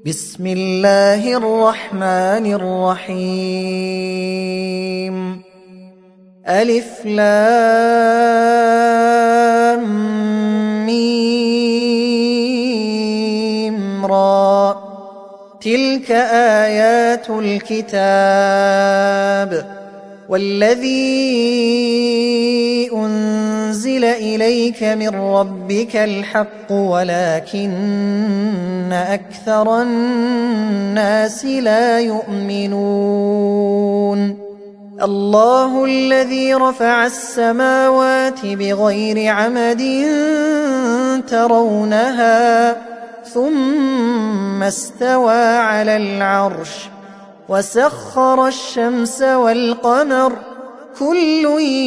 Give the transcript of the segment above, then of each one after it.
بسم الله الرحمن الرحيم ألف لام ميم را تلك آيات الكتاب والذي أنزل إليك من ربك الحق ولكن أكثر الناس لا يؤمنون الله الذي رفع السماوات بغير عمد ترونها ثم استوى على العرش وسخر الشمس والقمر كل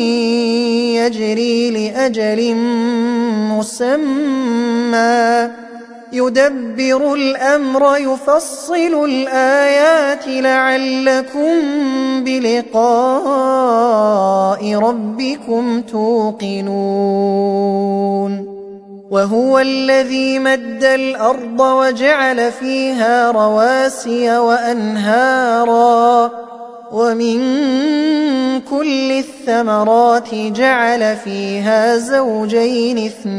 يجري لأجل مسمى يدبر الأمر يفصل الآيات لعلكم بلقاء ربكم توقنون وهو الذي مد الأرض وجعل فيها رواسي وأنهارا ومن كل الثمرات جعل فيها زوجين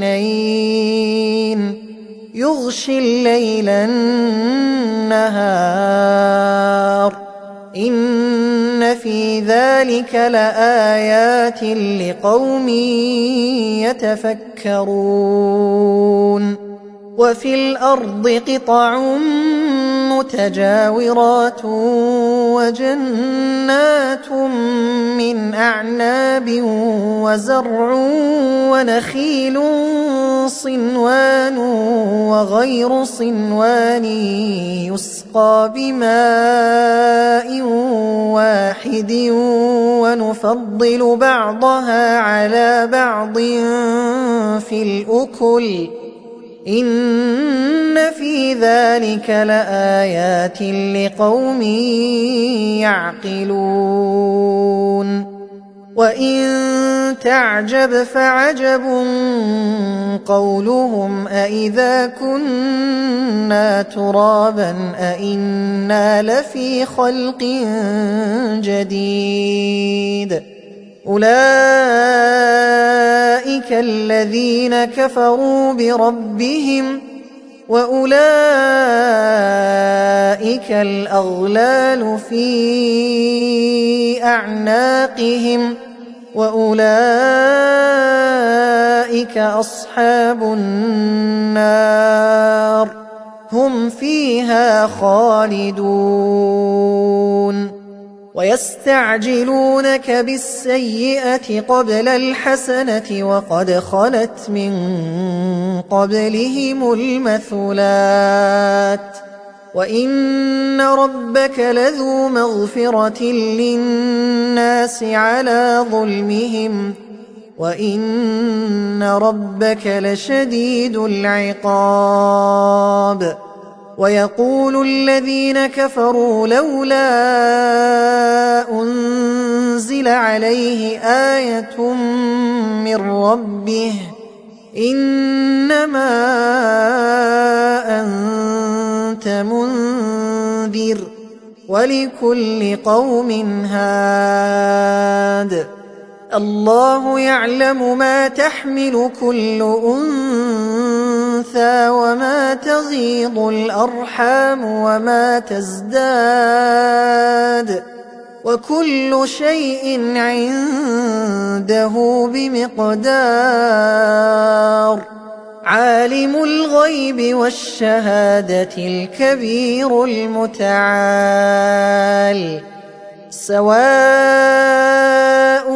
اثنين يغشي الليل النهار إن في ذلك لآيات لقوم يتفكرون وفي الأرض قطع متجاورات وجنات من أعناب وزرع ونخيل صنوان وغير صنوان يسقى بماء واحد ونفضل بعضها على بعض في الأكل إن في ذلك لآيات لقوم يعقلون وإن تعجب فعجب قولهم أإذا كنا ترابا أإنا لفي خلق جديد أولئك الذين كفروا بربهم وأولئك الأغلال في أعناقهم وأولئك أصحاب النار هم فيها خالدون ويستعجلونك بالسيئة قبل الحسنة وقد خلت من قبلهم المثلات وإن ربك لذو مغفرة للناس على ظلمهم وإن ربك لشديد العقاب ويقول الذين كفروا لولا أنزل عليه آية من ربه إنما أنت منذر ولكل قوم هاد الله يعلم ما تحمل كل أنثى وما تغيض الأرحام وما تزداد وكل شيء عنده بمقدار عالم الغيب والشهادة الكبير المتعال سواء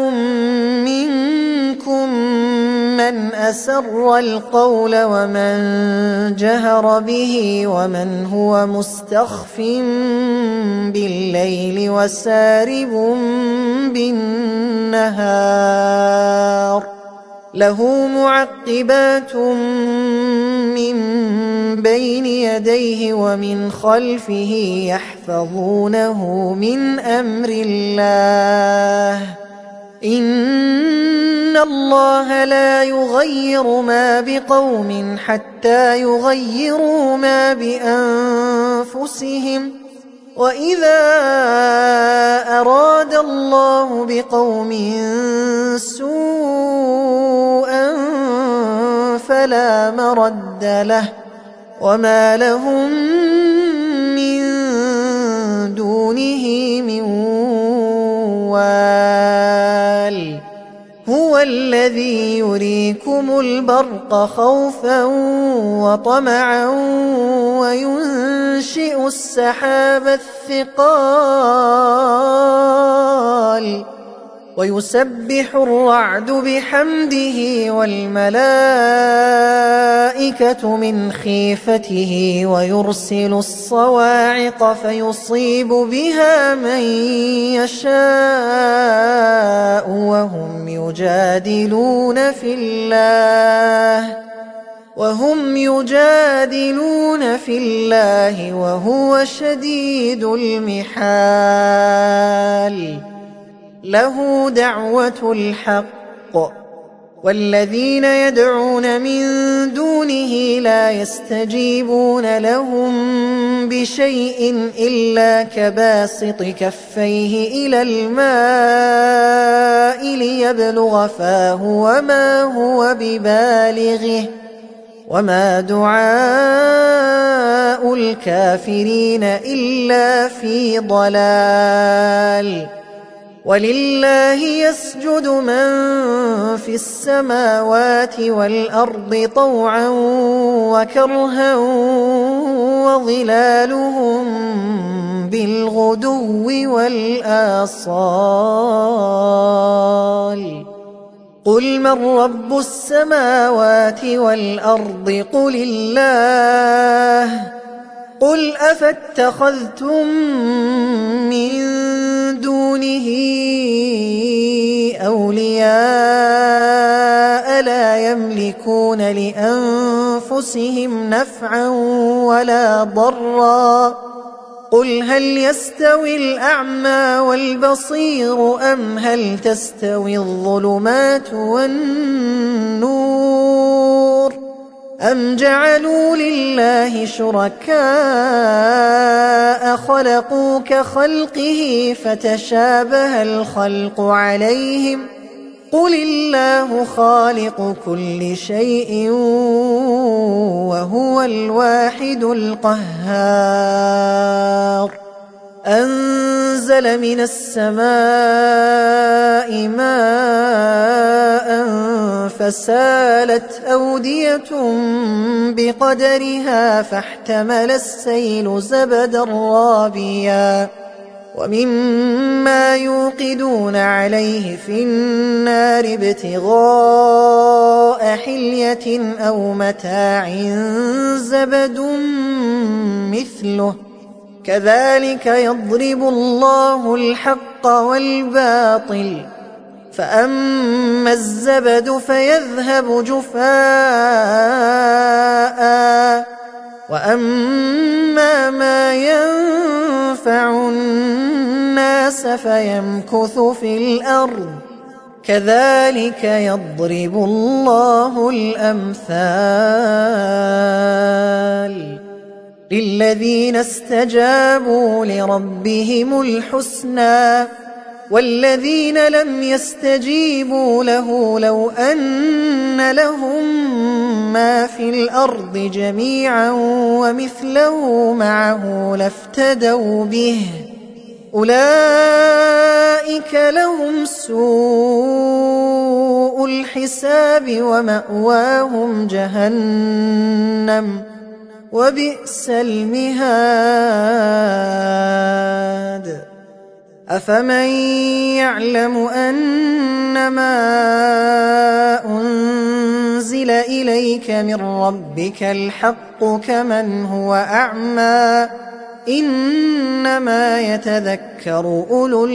منكم من أسر القول ومن جهر به ومن هو مستخف بالليل وسارب بالنهار له معقبات من بين يديه ومن خلفه يحفظونه من أمر الله إن الله لا يغير ما بقوم حتى يغيروا ما بأنفسهم أنفسهم وإذا أراد الله بقوم سوءا فلا مرد له وما لهم من دونه من وال هو الذي يريكم البرق خوفا وطمعا وينشئ السحاب الثقال ويسبح الرعد بحمده والملائكة من خيفته ويرسل الصواعق فيصيب بها من يشاء وهم يجادلون في الله وهو شديد المحال له دعوة الحق والذين يدعون من دونه لا يستجيبون لهم بشيء إلا كباسط كفيه إلى الماء ليبلغ فاه وما هو ببالغه وما دعاء الكافرين إلا في ضلال ولله يسجد من في السماوات والأرض طوعا وكرها وظلالهم بالغدو والآصال قل من رب السماوات والأرض قل الله قل أفاتخذتم من دونه أولياء لا يملكون لأنفسهم نفعا ولا ضرا قل هل يستوي الأعمى والبصير أم هل تستوي الظلمات والنور أم جعلوا لله شركاء خلقوا كخلقه فتشابه الخلق عليهم قل الله خالق كل شيء وهو الواحد القهار أنزل من السماء ماء فسالت أودية بقدرها فاحتمل السيل زبدا رابيا ومما يوقدون عليه في النار ابتغاء حلية أو متاع زبد مثله كذلك يضرب الله الحق والباطل فأما الزبد فيذهب جفاء وأما ما ينفع الناس فيمكث في الأرض كذلك يضرب الله الأمثال للذين استجابوا لربهم الحسنى والذين لم يستجيبوا له لو أن لهم ما في الأرض جميعا ومثله معه لافتدوا به أولئك لهم سوء الحساب ومأواهم جهنم وبئس المهاد أفمن يعلم أنما أنزل إليك من ربك الحق كمن هو أعمى إنما يتذكر أولو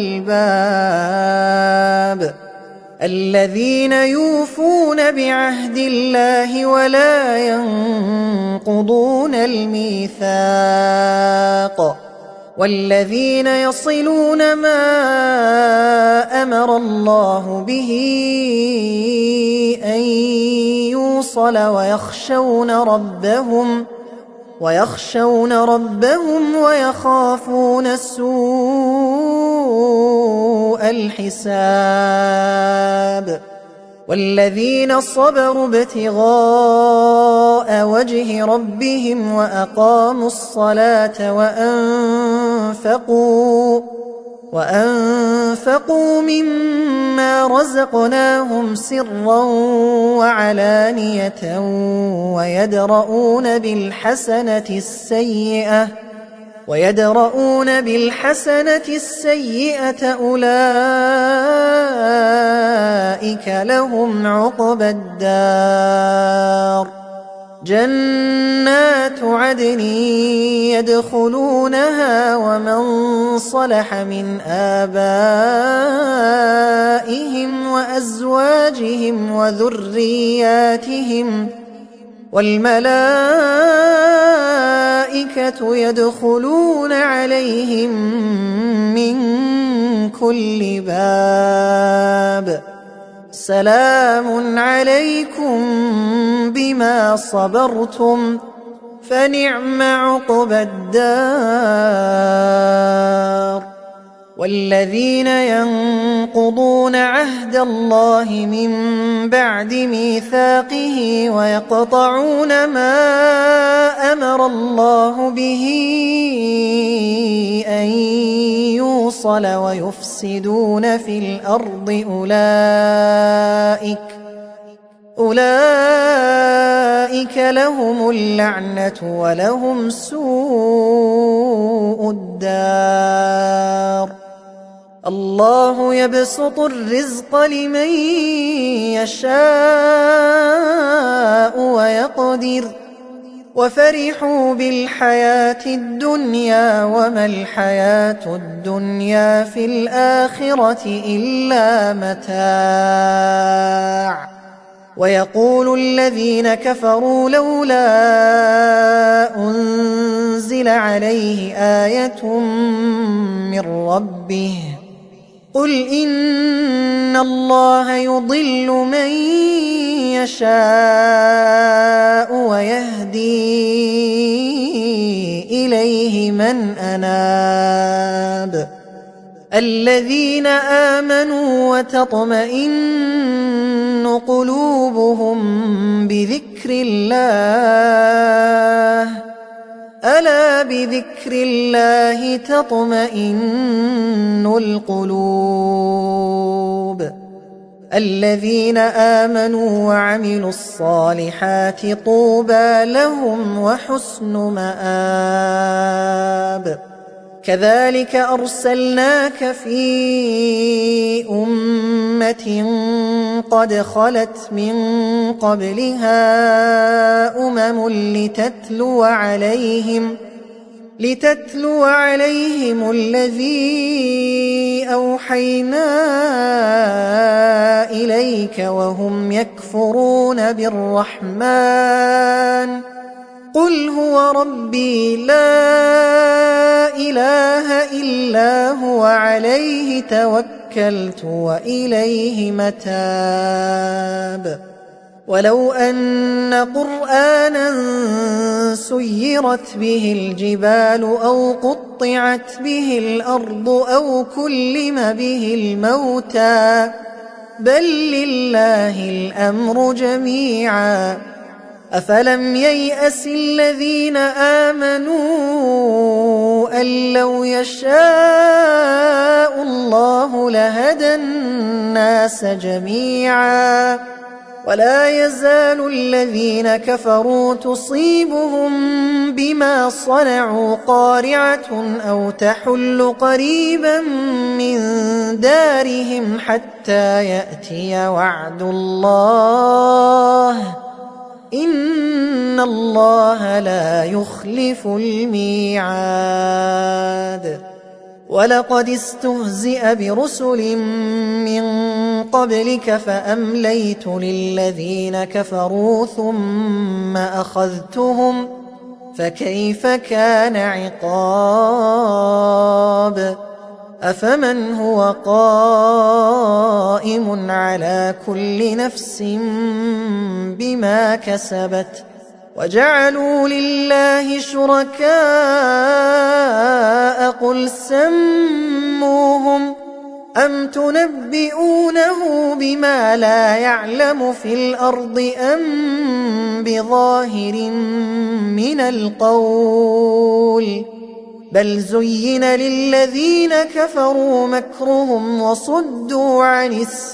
الألباب الذين يوفون بعهد الله ولا ينقضون الميثاق والذين يصلون ما أمر الله به ويخشون ربهم ويخافون سوء الحساب والذين صبروا ابتغاء وجه ربهم وأقاموا الصلاة وأنفقوا مما رزقناهم سرا وعلانية ويدرؤون بالحسنة السيئة أولئك لهم عقبى الدار جنات عدن يدخلونها ومن صلح من آبائهم وأزواجهم وذرياتهم والملائكة يدخلون عليهم من كل باب سلام عليكم بما صبرتم فنعم عقبى الدار والذين ينقضون عهد الله من بعد ميثاقه ويقطعون ما أمر الله به أن يوصل ويفسدون في الأرض أولئك لهم اللعنة ولهم سوء الدار الله يبسط الرزق لمن يشاء ويقدر وفرحوا بالحياة الدنيا وما الحياة الدنيا في الآخرة إلا متاع ويقول الذين كفروا لولا أنزل عليه آية من ربه قل إن الله يضل من يشاء ويهدي إليه من أناب الذين آمنوا وتطمئن قلوبهم بذكر الله ألا بذكر الله تطمئن القلوب الذين آمنوا وعملوا الصالحات طوبى لهم وحسن مآب كذلك أرسلناك في أمة قد خلت من قبلها لتتلو عليهم الذي أوحينا إليك وهم يكفرون بالرحمن قل هو ربي لا إله إلا هو عليه توكلت وإليه متاب ولو أن قرآنا سيرت به الجبال أو قطعت به الأرض أو كلم به الموتى بل لله الأمر جميعا أفلم ييأس الذين آمنوا أن لو يشاء الله لهدى الناس جميعا ولا يزال الذين كفروا تصيبهم بما صنعوا قارعة أو تحل قريبا من دارهم حتى يأتي وعد الله إن الله لا يخلف الميعاد ولقد استهزئ برسل من قبلك فأمليت للذين كفروا ثم أخذتهم فكيف كان عقاب أفمن هو قائم على كل نفس بما كسبت وجعلوا لله شركاء قل سموهم أم تنبئونه بما لا يعلم في الأرض أم بظاهر من القول بل زين للذين كفروا مكرهم وصدوا عن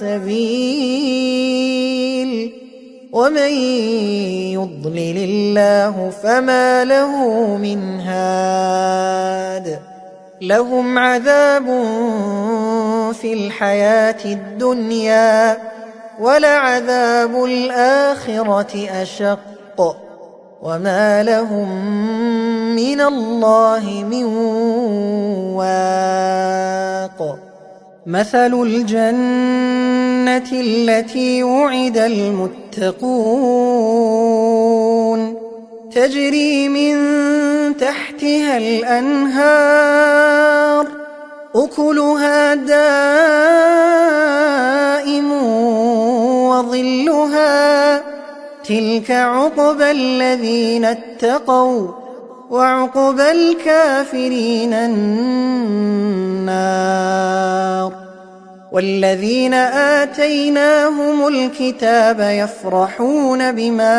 السبيل ومن يضلل الله فما له من هاد لهم عذاب في الحياة الدنيا ولعذاب الآخرة أشق وما لهم من الله من واق مثل الجنة التي وعد المتقون تجري من تحتها الأنهار أكلها دائم وظلها تلك عقبى الذين اتقوا وعقبى الكافرين النار والذين آتيناهم الكتاب يفرحون بما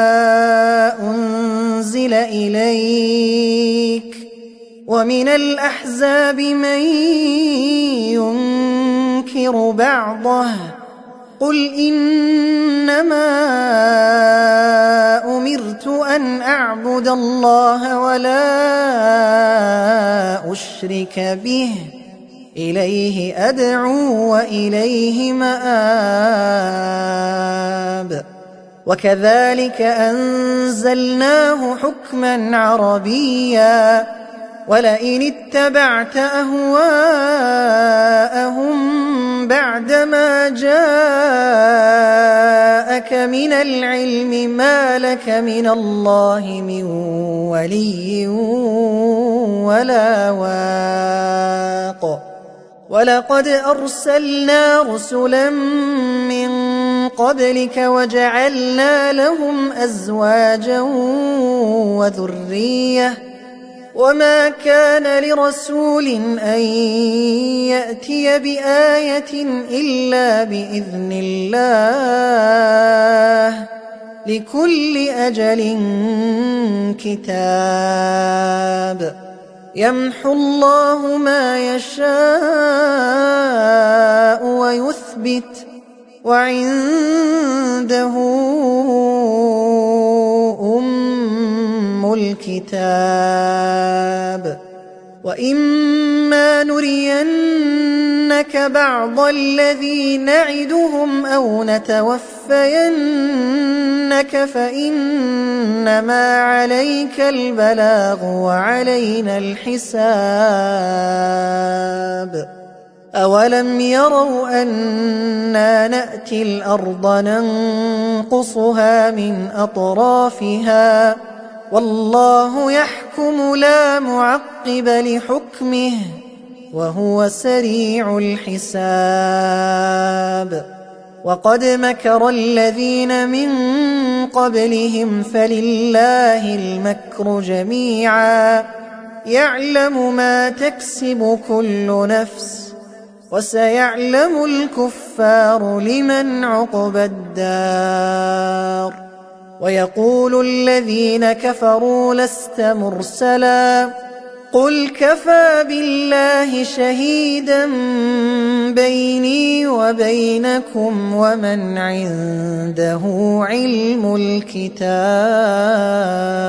أنزل إليك ومن الأحزاب من ينكر بعضه قل إنما أمرت أن أعبد الله ولا أشرك به إليه أدعو وإليه مآب وكذلك أنزلناه حكما عربيا ولئن اتبعت أهواءهم بعدما جاءك من العلم ما لك من الله من ولي ولا واق ولقد أرسلنا رسلا من قبلك وجعلنا لهم أزواجا وذرية وما كان لرسول أن يأتي بآية إلا بإذن الله لكل أجل كتاب يمحو الله ما يشاء ويثبت وعنده أم الكتاب وإما نرينك بعض الذي نعدهم أو نتوفينك فإنما عليك البلاغ وعلينا الحساب أولم يروا أنا نأتي الأرض ننقصها من أطرافها والله يحكم لا معقب لحكمه وهو سريع الحساب وقد مكر الذين من قبلهم فلله المكر جميعا يعلم ما تكسب كل نفس وسيعلم الكفار لمن عقبى الدار ويقول الذين كفروا لست مرسلا قل كفى بالله شهيدا بيني وبينكم ومن عنده علم الكتاب